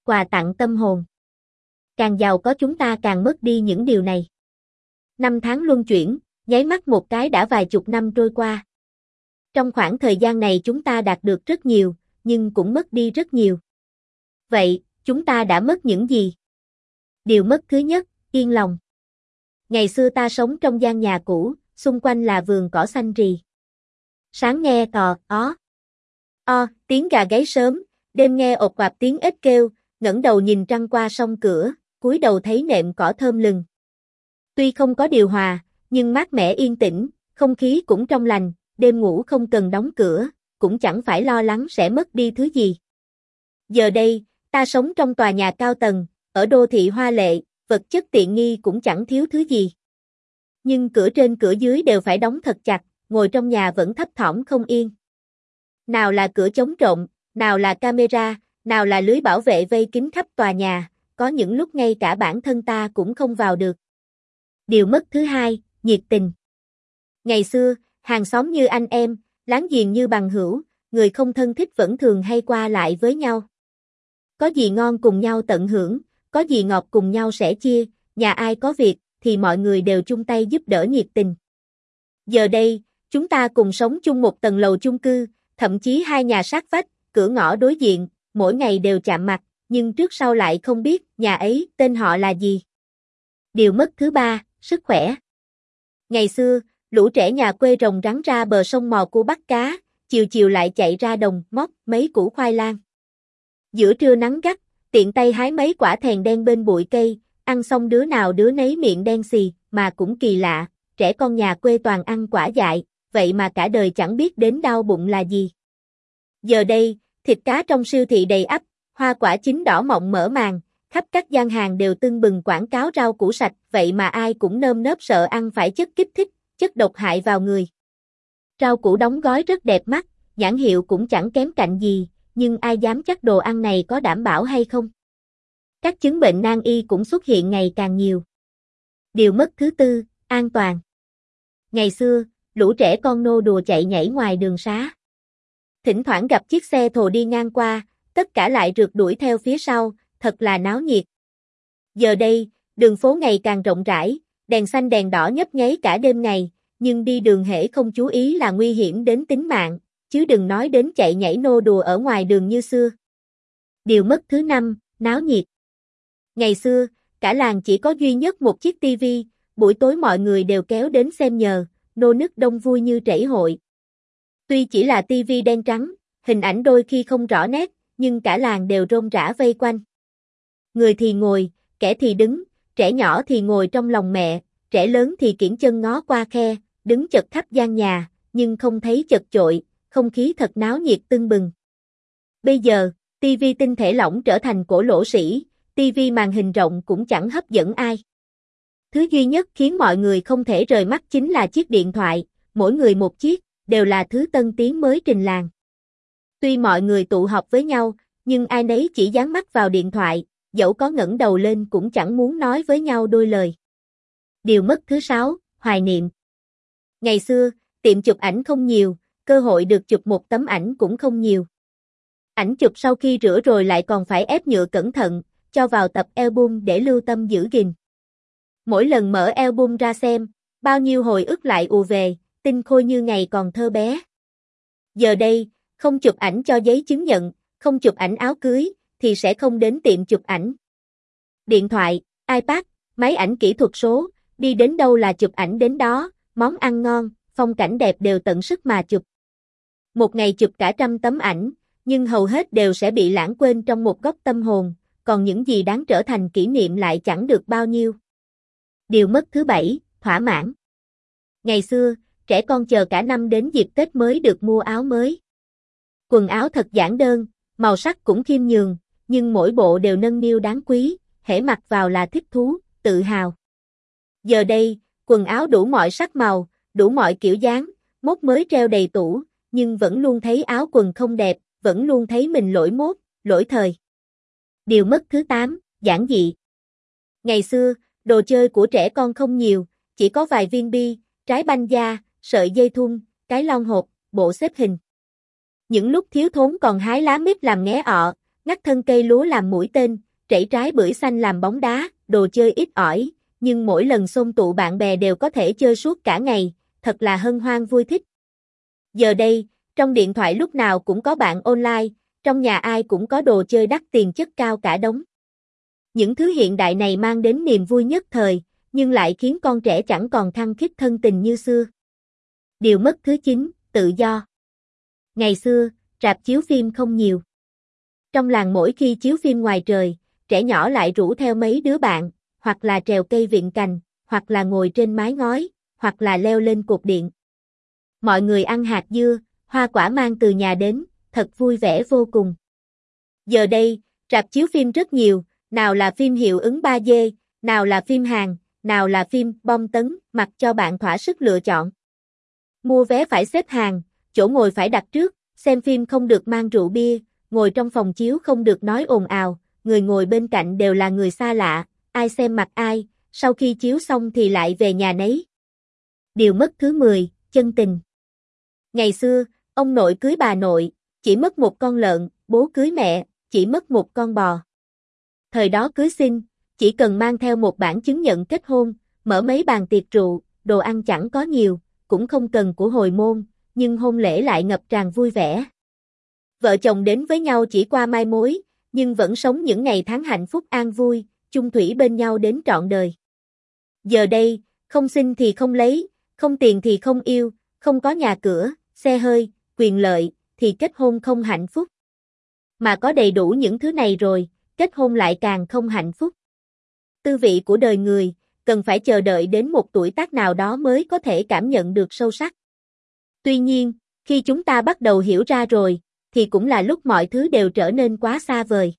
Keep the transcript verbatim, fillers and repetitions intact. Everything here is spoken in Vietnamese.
quà tặng tâm hồn. Càng giàu có chúng ta càng mất đi những điều này. Năm tháng luân chuyển, nháy mắt một cái đã vài chục năm trôi qua. Trong khoảng thời gian này chúng ta đạt được rất nhiều, nhưng cũng mất đi rất nhiều. Vậy, chúng ta đã mất những gì? Điều mất thứ nhất, yên lòng. Ngày xưa ta sống trong gian nhà cũ, xung quanh là vườn cỏ xanh rì. Sáng nghe cò, ó, o, tiếng gà gáy sớm, đêm nghe ộp oạp tiếng ếch kêu, ngẩng đầu nhìn trăng qua song cửa, cúi đầu thấy nệm cỏ thơm lừng. Tuy không có điều hòa, nhưng mát mẻ yên tĩnh, không khí cũng trong lành, đêm ngủ không cần đóng cửa, cũng chẳng phải lo lắng sẽ mất đi thứ gì. Giờ đây, ta sống trong tòa nhà cao tầng, ở đô thị hoa lệ, vật chất tiện nghi cũng chẳng thiếu thứ gì. Nhưng cửa trên cửa dưới đều phải đóng thật chặt, ngồi trong nhà vẫn thấp thỏm không yên. Nào là cửa chống trộm, nào là camera, nào là lưới bảo vệ vây kín khắp tòa nhà, có những lúc ngay cả bản thân ta cũng không vào được. Điều mất thứ hai, nhiệt tình. Ngày xưa, hàng xóm như anh em, láng giềng như bằng hữu, người không thân thích vẫn thường hay qua lại với nhau. Có gì ngon cùng nhau tận hưởng, có gì ngọt cùng nhau sẻ chia, nhà ai có việc, thì mọi người đều chung tay giúp đỡ nhiệt tình. Giờ đây, chúng ta cùng sống chung một tầng lầu chung cư, thậm chí hai nhà sát vách, cửa ngõ đối diện, mỗi ngày đều chạm mặt, nhưng trước sau lại không biết nhà ấy tên họ là gì. Điều mất thứ ba, sức khỏe. Ngày xưa, lũ trẻ nhà quê rồng rắn ra bờ sông mò cua bắt cá, chiều chiều lại chạy ra đồng móc mấy củ khoai lang. Giữa trưa nắng gắt, tiện tay hái mấy quả thèn đen bên bụi cây, ăn xong đứa nào đứa nấy miệng đen xì, mà cũng kỳ lạ, trẻ con nhà quê toàn ăn quả dại, vậy mà cả đời chẳng biết đến đau bụng là gì. Giờ đây, thịt cá trong siêu thị đầy ắp, hoa quả chín đỏ mọng mở màn, khắp các gian hàng đều tưng bừng quảng cáo rau củ sạch, vậy mà ai cũng nơm nớp sợ ăn phải chất kích thích, chất độc hại vào người. Rau củ đóng gói rất đẹp mắt, nhãn hiệu cũng chẳng kém cạnh gì, nhưng ai dám chắc đồ ăn này có đảm bảo hay không? Các chứng bệnh nan y cũng xuất hiện ngày càng nhiều. Điều mất thứ tư, an toàn. Ngày xưa, lũ trẻ con nô đùa chạy nhảy ngoài đường xá. Thỉnh thoảng gặp chiếc xe thồ đi ngang qua, tất cả lại rượt đuổi theo phía sau, thật là náo nhiệt. Giờ đây, đường phố ngày càng rộng rãi, đèn xanh đèn đỏ nhấp nháy cả đêm ngày, nhưng đi đường hễ không chú ý là nguy hiểm đến tính mạng, chứ đừng nói đến chạy nhảy nô đùa ở ngoài đường như xưa. Điều mất thứ năm, náo nhiệt. Ngày xưa, cả làng chỉ có duy nhất một chiếc tivi, buổi tối mọi người đều kéo đến xem nhờ, nô nức đông vui như trẩy hội. Tuy chỉ là tivi đen trắng, hình ảnh đôi khi không rõ nét, nhưng cả làng đều rôm rã vây quanh. Người thì ngồi, kẻ thì đứng, trẻ nhỏ thì ngồi trong lòng mẹ, trẻ lớn thì kiễng chân ngó qua khe, đứng chật khắp gian nhà, nhưng không thấy chật chội, không khí thật náo nhiệt tưng bừng. Bây giờ, tivi tinh thể lỏng trở thành cổ lỗ sĩ, tivi màn hình rộng cũng chẳng hấp dẫn ai. Thứ duy nhất khiến mọi người không thể rời mắt chính là chiếc điện thoại, mỗi người một chiếc, đều là thứ tân tiến mới trình làng. Tuy mọi người tụ họp với nhau, nhưng ai nấy chỉ dán mắt vào điện thoại, dẫu có ngẩng đầu lên cũng chẳng muốn nói với nhau đôi lời. Điều mất thứ sáu, hoài niệm. Ngày xưa, tiệm chụp ảnh không nhiều, cơ hội được chụp một tấm ảnh cũng không nhiều. Ảnh chụp sau khi rửa rồi lại còn phải ép nhựa cẩn thận, cho vào tập album để lưu tâm giữ gìn. Mỗi lần mở album ra xem, bao nhiêu hồi ức lại ùa về, tinh khôi như ngày còn thơ bé. Giờ đây, không chụp ảnh cho giấy chứng nhận, không chụp ảnh áo cưới, thì sẽ không đến tiệm chụp ảnh. Điện thoại, iPad, máy ảnh kỹ thuật số, đi đến đâu là chụp ảnh đến đó, món ăn ngon, phong cảnh đẹp đều tận sức mà chụp. Một ngày chụp cả trăm tấm ảnh, nhưng hầu hết đều sẽ bị lãng quên trong một góc tâm hồn, còn những gì đáng trở thành kỷ niệm lại chẳng được bao nhiêu. Điều mất thứ bảy, thỏa mãn. Ngày xưa, trẻ con chờ cả năm đến dịp Tết mới được mua áo mới. Quần áo thật giản đơn, màu sắc cũng khiêm nhường, nhưng mỗi bộ đều nâng niu đáng quý, hễ mặc vào là thích thú, tự hào. Giờ đây, quần áo đủ mọi sắc màu, đủ mọi kiểu dáng, mốt mới treo đầy tủ, nhưng vẫn luôn thấy áo quần không đẹp, vẫn luôn thấy mình lỗi mốt, lỗi thời. Điều mất thứ tám, giản dị. Ngày xưa, đồ chơi của trẻ con không nhiều, chỉ có vài viên bi, trái banh da, sợi dây thun, cái lon hộp, bộ xếp hình. Những lúc thiếu thốn còn hái lá mít làm nghé ọ, ngắt thân cây lúa làm mũi tên, trẩy trái bưởi xanh làm bóng đá, đồ chơi ít ỏi, nhưng mỗi lần xôm tụ bạn bè đều có thể chơi suốt cả ngày, thật là hân hoan vui thích. Giờ đây, trong điện thoại lúc nào cũng có bạn online, trong nhà ai cũng có đồ chơi đắt tiền chất cao cả đống. Những thứ hiện đại này mang đến niềm vui nhất thời, nhưng lại khiến con trẻ chẳng còn khăng khít thân tình như xưa. Điều mất thứ chín, tự do. Ngày xưa, rạp chiếu phim không nhiều. Trong làng mỗi khi chiếu phim ngoài trời, trẻ nhỏ lại rủ theo mấy đứa bạn, hoặc là trèo cây viện cành, hoặc là ngồi trên mái ngói, hoặc là leo lên cột điện. Mọi người ăn hạt dưa, hoa quả mang từ nhà đến, thật vui vẻ vô cùng. Giờ đây, rạp chiếu phim rất nhiều, nào là phim hiệu ứng ba D, nào là phim Hàn, nào là phim bom tấn, mặc cho bạn thỏa sức lựa chọn. Mua vé phải xếp hàng, chỗ ngồi phải đặt trước, xem phim không được mang rượu bia, ngồi trong phòng chiếu không được nói ồn ào, người ngồi bên cạnh đều là người xa lạ, ai xem mặt ai, sau khi chiếu xong thì lại về nhà nấy. Điều mất thứ mười, chân tình. Ngày xưa, ông nội cưới bà nội, chỉ mất một con lợn, bố cưới mẹ, chỉ mất một con bò. Thời đó cưới xin, chỉ cần mang theo một bản chứng nhận kết hôn, mở mấy bàn tiệc rượu, đồ ăn chẳng có nhiều, cũng không cần của hồi môn, nhưng hôn lễ lại ngập tràn vui vẻ. Vợ chồng đến với nhau chỉ qua mai mối, nhưng vẫn sống những ngày tháng hạnh phúc an vui, chung thủy bên nhau đến trọn đời. Giờ đây, không xin thì không lấy, không tiền thì không yêu, không có nhà cửa, xe hơi, quyền lợi, thì kết hôn không hạnh phúc. Mà có đầy đủ những thứ này rồi, kết hôn lại càng không hạnh phúc. Tư vị của đời người, cần phải chờ đợi đến một tuổi tác nào đó mới có thể cảm nhận được sâu sắc. Tuy nhiên, khi chúng ta bắt đầu hiểu ra rồi, thì cũng là lúc mọi thứ đều trở nên quá xa vời.